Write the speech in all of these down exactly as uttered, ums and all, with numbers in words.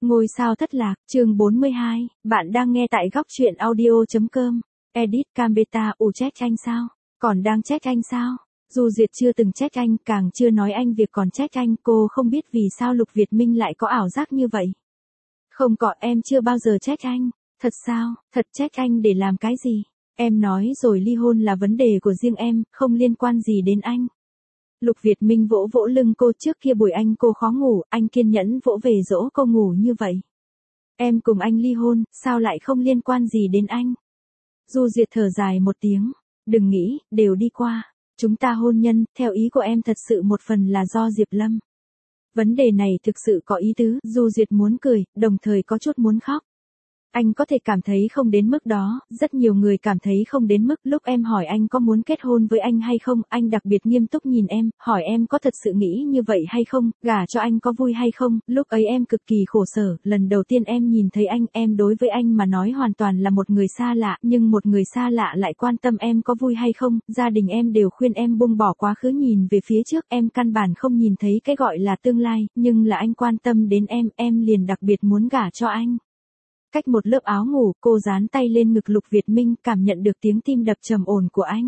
Ngôi sao thất lạc, chương bốn mươi hai, bạn đang nghe tại góc truyện audio.com. Edit Cambeta, ủ trách anh sao? Còn đang trách anh sao? Dù Duyệt chưa từng trách anh, càng chưa nói anh việc còn trách anh, cô không biết vì sao Lục Việt Minh lại có ảo giác như vậy. Không có, em chưa bao giờ trách anh. Thật sao? Thật trách anh để làm cái gì? Em nói rồi, ly hôn là vấn đề của riêng em, không liên quan gì đến anh. Lục Việt Minh vỗ vỗ lưng cô, trước kia buổi anh cô khó ngủ, anh kiên nhẫn vỗ về dỗ cô ngủ như vậy. Em cùng anh ly hôn, sao lại không liên quan gì đến anh? Du Duyệt thở dài một tiếng, đừng nghĩ, đều đi qua. Chúng ta hôn nhân, theo ý của em thật sự một phần là do Diệp Lâm. Vấn đề này thực sự có ý tứ, Du Duyệt muốn cười, đồng thời có chút muốn khóc. Anh có thể cảm thấy không đến mức đó, rất nhiều người cảm thấy không đến mức. Lúc em hỏi anh có muốn kết hôn với anh hay không, anh đặc biệt nghiêm túc nhìn em, hỏi em có thật sự nghĩ như vậy hay không, gả cho anh có vui hay không. Lúc ấy em cực kỳ khổ sở, lần đầu tiên em nhìn thấy anh, em đối với anh mà nói hoàn toàn là một người xa lạ, nhưng một người xa lạ lại quan tâm em có vui hay không. Gia đình em đều khuyên em buông bỏ quá khứ, nhìn về phía trước, em căn bản không nhìn thấy cái gọi là tương lai, nhưng là anh quan tâm đến em, em liền đặc biệt muốn gả cho anh. Cách một lớp áo ngủ, cô dán tay lên ngực Lục Việt Minh, cảm nhận được tiếng tim đập trầm ổn của anh.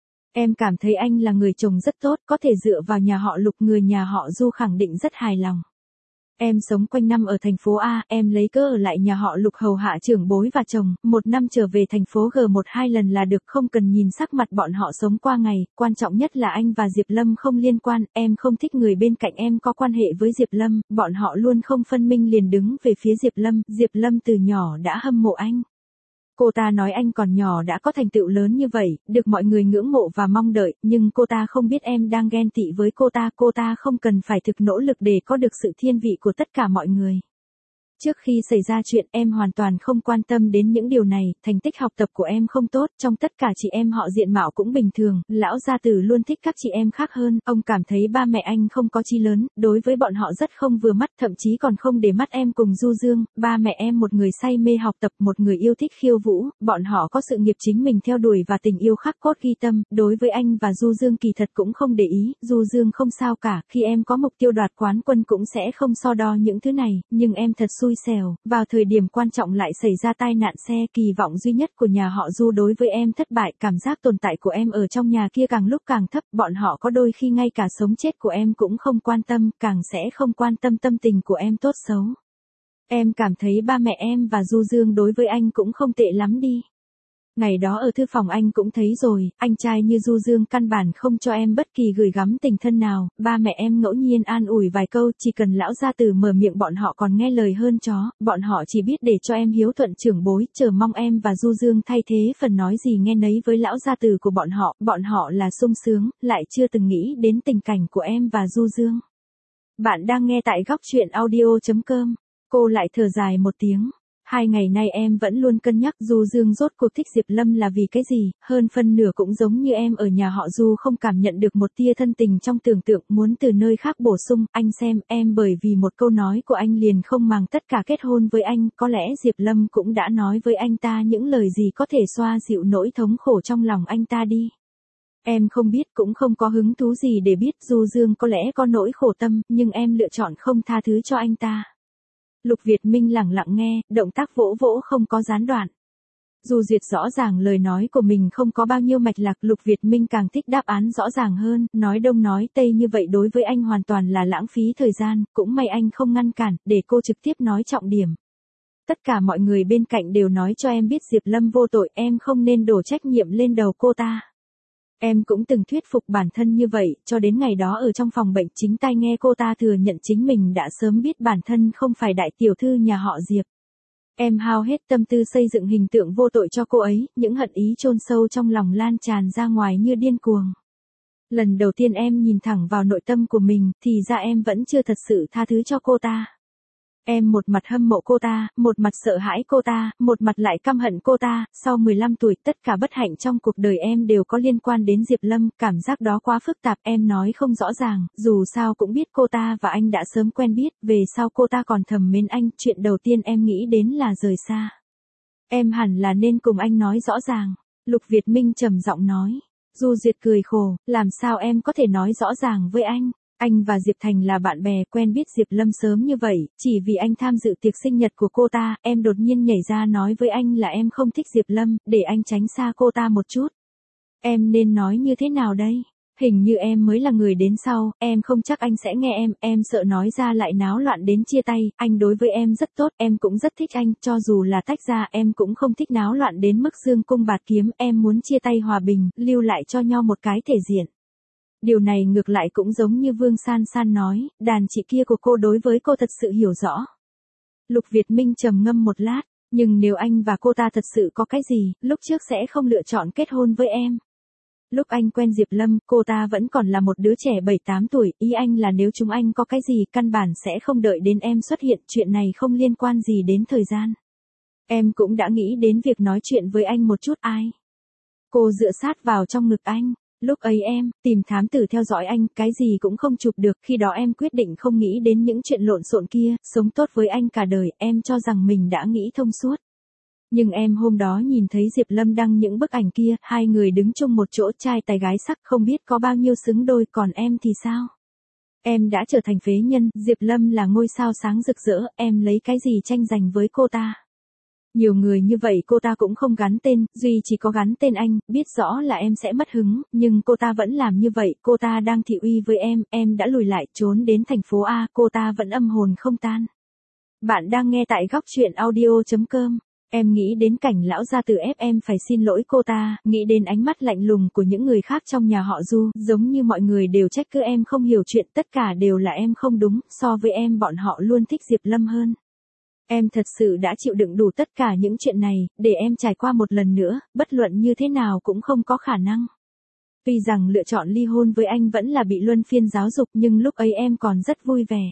Em cảm thấy anh là người chồng rất tốt, có thể dựa vào nhà họ Lục, người nhà họ Du khẳng định rất hài lòng. Em sống quanh năm ở thành phố A, em lấy cớ ở lại nhà họ Lục hầu hạ trưởng bối và chồng, một năm trở về thành phố G một hai lần là được, không cần nhìn sắc mặt bọn họ sống qua ngày, quan trọng nhất là anh và Diệp Lâm không liên quan, em không thích người bên cạnh em có quan hệ với Diệp Lâm, bọn họ luôn không phân minh liền đứng về phía Diệp Lâm, Diệp Lâm từ nhỏ đã hâm mộ anh. Cô ta nói anh còn nhỏ đã có thành tựu lớn như vậy, được mọi người ngưỡng mộ và mong đợi, nhưng cô ta không biết em đang ghen tị với cô ta, cô ta không cần phải thực nỗ lực để có được sự thiên vị của tất cả mọi người. Trước khi xảy ra chuyện, em hoàn toàn không quan tâm đến những điều này, thành tích học tập của em không tốt, trong tất cả chị em họ diện mạo cũng bình thường, lão gia tử luôn thích các chị em khác hơn, ông cảm thấy ba mẹ anh không có chí lớn, đối với bọn họ rất không vừa mắt, thậm chí còn không để mắt em cùng Du Dương, ba mẹ em một người say mê học tập, một người yêu thích khiêu vũ, bọn họ có sự nghiệp chính mình theo đuổi và tình yêu khắc cốt ghi tâm, đối với anh và Du Dương kỳ thật cũng không để ý, Du Dương không sao cả, khi em có mục tiêu đoạt quán quân cũng sẽ không so đo những thứ này, nhưng em thật xui xẻo, vào thời điểm quan trọng lại xảy ra tai nạn xe, kỳ vọng duy nhất của nhà họ Du đối với em thất bại, cảm giác tồn tại của em ở trong nhà kia càng lúc càng thấp, bọn họ có đôi khi ngay cả sống chết của em cũng không quan tâm, càng sẽ không quan tâm tâm tình của em tốt xấu. Em cảm thấy ba mẹ em và Du Dương đối với anh cũng không tệ lắm đi. Ngày đó ở thư phòng anh cũng thấy rồi, anh trai như Du Dương căn bản không cho em bất kỳ gửi gắm tình thân nào, ba mẹ em ngẫu nhiên an ủi vài câu, chỉ cần lão gia tử mở miệng bọn họ còn nghe lời hơn chó, bọn họ chỉ biết để cho em hiếu thuận trưởng bối, chờ mong em và Du Dương thay thế phần nói gì nghe nấy với lão gia tử của bọn họ, bọn họ là sung sướng, lại chưa từng nghĩ đến tình cảnh của em và Du Dương. Bạn đang nghe tại góc truyện audio.com, cô lại thở dài một tiếng. Hai ngày nay em vẫn luôn cân nhắc Du Dương rốt cuộc thích Diệp Lâm là vì cái gì, hơn phân nửa cũng giống như em ở nhà họ Du không cảm nhận được một tia thân tình trong tưởng tượng, muốn từ nơi khác bổ sung, anh xem, em bởi vì một câu nói của anh liền không màng tất cả kết hôn với anh, có lẽ Diệp Lâm cũng đã nói với anh ta những lời gì có thể xoa dịu nỗi thống khổ trong lòng anh ta đi. Em không biết, cũng không có hứng thú gì để biết, Du Dương có lẽ có nỗi khổ tâm, nhưng em lựa chọn không tha thứ cho anh ta. Lục Việt Minh lẳng lặng nghe, động tác vỗ vỗ không có gián đoạn. Dù Duyệt rõ ràng lời nói của mình không có bao nhiêu mạch lạc, Lục Việt Minh càng thích đáp án rõ ràng hơn, nói đông nói tây như vậy đối với anh hoàn toàn là lãng phí thời gian, cũng may anh không ngăn cản, để cô trực tiếp nói trọng điểm. Tất cả mọi người bên cạnh đều nói cho em biết Diệp Lâm vô tội, em không nên đổ trách nhiệm lên đầu cô ta. Em cũng từng thuyết phục bản thân như vậy, cho đến ngày đó ở trong phòng bệnh chính tai nghe cô ta thừa nhận chính mình đã sớm biết bản thân không phải đại tiểu thư nhà họ Diệp. Em hao hết tâm tư xây dựng hình tượng vô tội cho cô ấy, những hận ý chôn sâu trong lòng lan tràn ra ngoài như điên cuồng. Lần đầu tiên em nhìn thẳng vào nội tâm của mình, thì ra em vẫn chưa thật sự tha thứ cho cô ta. Em một mặt hâm mộ cô ta, một mặt sợ hãi cô ta, một mặt lại căm hận cô ta, sau mười lăm tuổi tất cả bất hạnh trong cuộc đời em đều có liên quan đến Diệp Lâm, cảm giác đó quá phức tạp, em nói không rõ ràng, dù sao cũng biết cô ta và anh đã sớm quen biết, về sau cô ta còn thầm mến anh, chuyện đầu tiên em nghĩ đến là rời xa. Em hẳn là nên cùng anh nói rõ ràng, Lục Việt Minh trầm giọng nói. Du Duyệt cười khổ, làm sao em có thể nói rõ ràng với anh? Anh và Diệp Thành là bạn bè, quen biết Diệp Lâm sớm như vậy, chỉ vì anh tham dự tiệc sinh nhật của cô ta, em đột nhiên nhảy ra nói với anh là em không thích Diệp Lâm, để anh tránh xa cô ta một chút. Em nên nói như thế nào đây? Hình như em mới là người đến sau, em không chắc anh sẽ nghe em, em sợ nói ra lại náo loạn đến chia tay, anh đối với em rất tốt, em cũng rất thích anh, cho dù là tách ra em cũng không thích náo loạn đến mức dương cung bạt kiếm, em muốn chia tay hòa bình, lưu lại cho nhau một cái thể diện. Điều này ngược lại cũng giống như Vương San San nói, đàn chị kia của cô đối với cô thật sự hiểu rõ. Lục Việt Minh trầm ngâm một lát, nhưng nếu anh và cô ta thật sự có cái gì, lúc trước sẽ không lựa chọn kết hôn với em. Lúc anh quen Diệp Lâm, cô ta vẫn còn là một đứa trẻ bảy tám tuổi, ý anh là nếu chúng anh có cái gì căn bản sẽ không đợi đến em xuất hiện, chuyện này không liên quan gì đến thời gian. Em cũng đã nghĩ đến việc nói chuyện với anh một chút ai. Cô dựa sát vào trong ngực anh. Lúc ấy em, tìm thám tử theo dõi anh, cái gì cũng không chụp được, khi đó em quyết định không nghĩ đến những chuyện lộn xộn kia, sống tốt với anh cả đời, em cho rằng mình đã nghĩ thông suốt. Nhưng em hôm đó nhìn thấy Diệp Lâm đăng những bức ảnh kia, hai người đứng chung một chỗ trai tài gái sắc, không biết có bao nhiêu xứng đôi, còn em thì sao? Em đã trở thành phế nhân, Diệp Lâm là ngôi sao sáng rực rỡ, em lấy cái gì tranh giành với cô ta? Nhiều người như vậy cô ta cũng không gắn tên, duy chỉ có gắn tên anh, biết rõ là em sẽ mất hứng, nhưng cô ta vẫn làm như vậy, cô ta đang thị uy với em, em đã lùi lại, trốn đến thành phố A, cô ta vẫn âm hồn không tan. Bạn đang nghe tại góc truyện audio chấm com. Em nghĩ đến cảnh lão gia tử ép em phải xin lỗi cô ta, nghĩ đến ánh mắt lạnh lùng của những người khác trong nhà họ Du, giống như mọi người đều trách cứ em không hiểu chuyện, tất cả đều là em không đúng, so với em bọn họ luôn thích Diệp Lâm hơn. Em thật sự đã chịu đựng đủ tất cả những chuyện này, để em trải qua một lần nữa, bất luận như thế nào cũng không có khả năng. Tuy rằng lựa chọn ly hôn với anh vẫn là bị luân phiên giáo dục, nhưng lúc ấy em còn rất vui vẻ.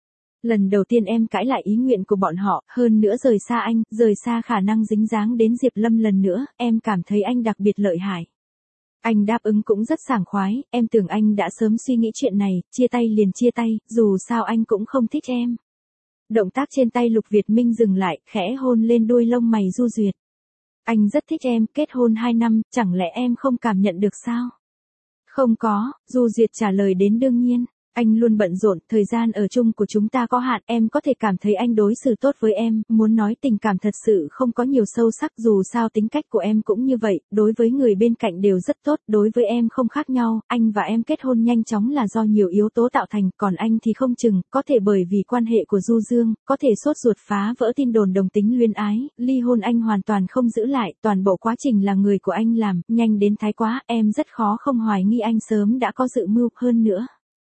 Lần đầu tiên em cãi lại ý nguyện của bọn họ, hơn nữa rời xa anh, rời xa khả năng dính dáng đến Diệp Lâm lần nữa, em cảm thấy anh đặc biệt lợi hại. Anh đáp ứng cũng rất sảng khoái, em tưởng anh đã sớm suy nghĩ chuyện này, chia tay liền chia tay, dù sao anh cũng không thích em. Động tác trên tay Lục Việt Minh dừng lại, khẽ hôn lên đuôi lông mày Du Duyệt. Anh rất thích em, kết hôn hai năm, chẳng lẽ em không cảm nhận được sao? Không có, Du Duyệt trả lời đến đương nhiên. Anh luôn bận rộn, thời gian ở chung của chúng ta có hạn, em có thể cảm thấy anh đối xử tốt với em, muốn nói tình cảm thật sự không có nhiều sâu sắc, dù sao tính cách của em cũng như vậy, đối với người bên cạnh đều rất tốt, đối với em không khác nhau, anh và em kết hôn nhanh chóng là do nhiều yếu tố tạo thành, còn anh thì không chừng, có thể bởi vì quan hệ của Du Dương, có thể sốt ruột phá vỡ tin đồn đồng tính luyến ái, ly hôn anh hoàn toàn không giữ lại, toàn bộ quá trình là người của anh làm, nhanh đến thái quá, em rất khó không hoài nghi anh sớm đã có dự mưu, hơn nữa.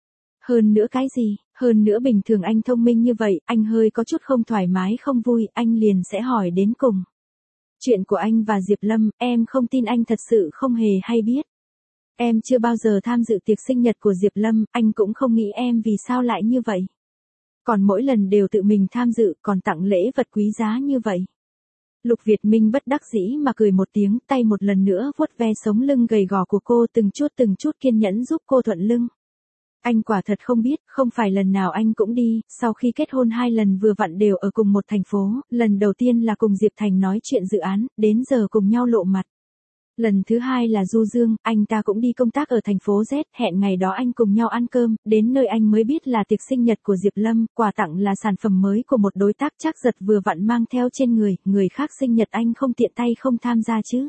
Hơn nữa cái gì, hơn nữa bình thường anh thông minh như vậy, anh hơi có chút không thoải mái không vui, anh liền sẽ hỏi đến cùng. Chuyện của anh và Diệp Lâm, em không tin anh thật sự không hề hay biết. Em chưa bao giờ tham dự tiệc sinh nhật của Diệp Lâm, anh cũng không nghĩ em vì sao lại như vậy. Còn mỗi lần đều tự mình tham dự, còn tặng lễ vật quý giá như vậy. Lục Việt Minh bất đắc dĩ mà cười một tiếng, tay một lần nữa vuốt ve sống lưng gầy gò của cô, từng chút từng chút kiên nhẫn giúp cô thuận lưng. Anh quả thật không biết, không phải lần nào anh cũng đi, sau khi kết hôn hai lần vừa vặn đều ở cùng một thành phố, lần đầu tiên là cùng Diệp Thành nói chuyện dự án, đến giờ cùng nhau lộ mặt. Lần thứ hai là Du Dương, anh ta cũng đi công tác ở thành phố Z, hẹn ngày đó anh cùng nhau ăn cơm, đến nơi anh mới biết là tiệc sinh nhật của Diệp Lâm, quà tặng là sản phẩm mới của một đối tác Trác Giật vừa vặn mang theo trên người, người khác sinh nhật anh không tiện tay không tham gia chứ.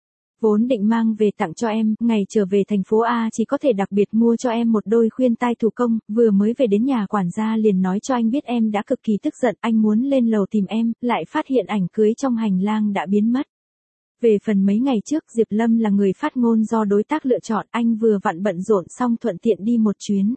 Vốn định mang về tặng cho em, ngày trở về thành phố A chỉ có thể đặc biệt mua cho em một đôi khuyên tai thủ công, vừa mới về đến nhà quản gia liền nói cho anh biết em đã cực kỳ tức giận, anh muốn lên lầu tìm em, lại phát hiện ảnh cưới trong hành lang đã biến mất. Về phần mấy ngày trước, Diệp Lâm là người phát ngôn do đối tác lựa chọn, anh vừa vặn bận rộn xong thuận tiện đi một chuyến.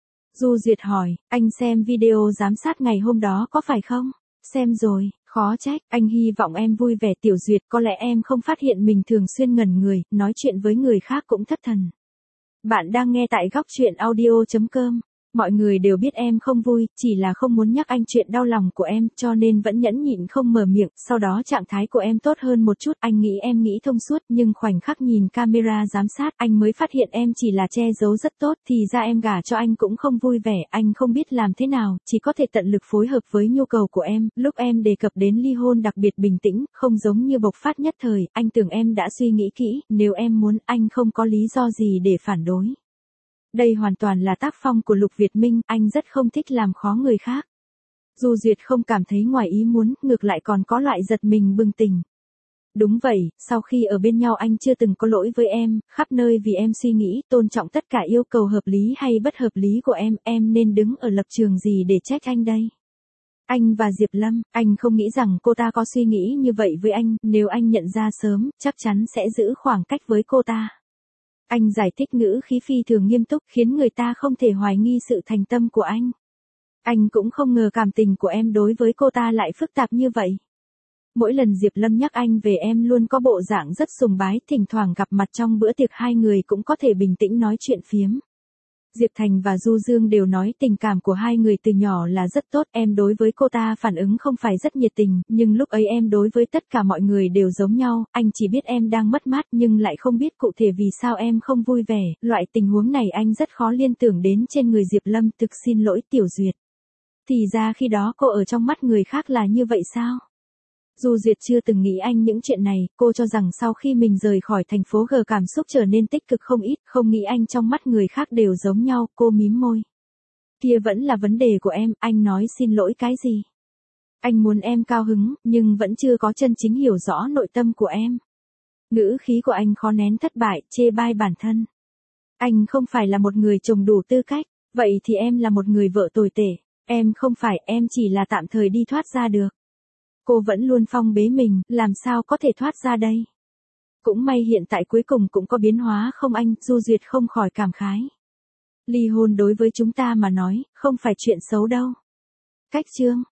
Du Duyệt hỏi, anh xem video giám sát ngày hôm đó có phải không? Xem rồi. Khó trách, anh hy vọng em vui vẻ. Tiểu Duyệt, có lẽ em không phát hiện mình thường xuyên ngẩn người, nói chuyện với người khác cũng thất thần. Bạn đang nghe tại góc truyện audio chấm com. Mọi người đều biết em không vui, chỉ là không muốn nhắc anh chuyện đau lòng của em, cho nên vẫn nhẫn nhịn không mở miệng, sau đó trạng thái của em tốt hơn một chút, anh nghĩ em nghĩ thông suốt, nhưng khoảnh khắc nhìn camera giám sát, anh mới phát hiện em chỉ là che giấu rất tốt, thì ra em gả cho anh cũng không vui vẻ, anh không biết làm thế nào, chỉ có thể tận lực phối hợp với nhu cầu của em, lúc em đề cập đến ly hôn đặc biệt bình tĩnh, không giống như bộc phát nhất thời, anh tưởng em đã suy nghĩ kỹ, nếu em muốn, anh không có lý do gì để phản đối. Đây hoàn toàn là tác phong của Lục Việt Minh, anh rất không thích làm khó người khác. Du Duyệt không cảm thấy ngoài ý muốn, ngược lại còn có loại giật mình bừng tỉnh. Đúng vậy, sau khi ở bên nhau anh chưa từng có lỗi với em, khắp nơi vì em suy nghĩ, tôn trọng tất cả yêu cầu hợp lý hay bất hợp lý của em, em nên đứng ở lập trường gì để trách anh đây? Anh và Diệp Lâm, anh không nghĩ rằng cô ta có suy nghĩ như vậy với anh, nếu anh nhận ra sớm, chắc chắn sẽ giữ khoảng cách với cô ta. Anh giải thích ngữ khí phi thường nghiêm túc khiến người ta không thể hoài nghi sự thành tâm của anh. Anh cũng không ngờ cảm tình của em đối với cô ta lại phức tạp như vậy. Mỗi lần Diệp Lâm nhắc anh về em luôn có bộ dạng rất sùng bái, thỉnh thoảng gặp mặt trong bữa tiệc hai người cũng có thể bình tĩnh nói chuyện phiếm. Diệp Thành và Du Dương đều nói tình cảm của hai người từ nhỏ là rất tốt, em đối với cô ta phản ứng không phải rất nhiệt tình, nhưng lúc ấy em đối với tất cả mọi người đều giống nhau, anh chỉ biết em đang mất mát nhưng lại không biết cụ thể vì sao em không vui vẻ, loại tình huống này anh rất khó liên tưởng đến trên người Diệp Lâm, thực xin lỗi Tiểu Duyệt. Thì ra khi đó cô ở trong mắt người khác là như vậy sao? Du Duyệt chưa từng nghĩ anh những chuyện này, cô cho rằng sau khi mình rời khỏi thành phố G cảm xúc trở nên tích cực không ít, không nghĩ anh trong mắt người khác đều giống nhau, cô mím môi. Kia vẫn là vấn đề của em, anh nói xin lỗi cái gì? Anh muốn em cao hứng, nhưng vẫn chưa có chân chính hiểu rõ nội tâm của em. Ngữ khí của anh khó nén thất bại, chê bai bản thân. Anh không phải là một người chồng đủ tư cách, vậy thì em là một người vợ tồi tệ, em không phải, em chỉ là tạm thời đi thoát ra được. Cô vẫn luôn phong bế mình, làm sao có thể thoát ra đây? Cũng may hiện tại cuối cùng cũng có biến hóa không anh, Du Duyệt không khỏi cảm khái. Ly hôn đối với chúng ta mà nói, không phải chuyện xấu đâu. Cách chương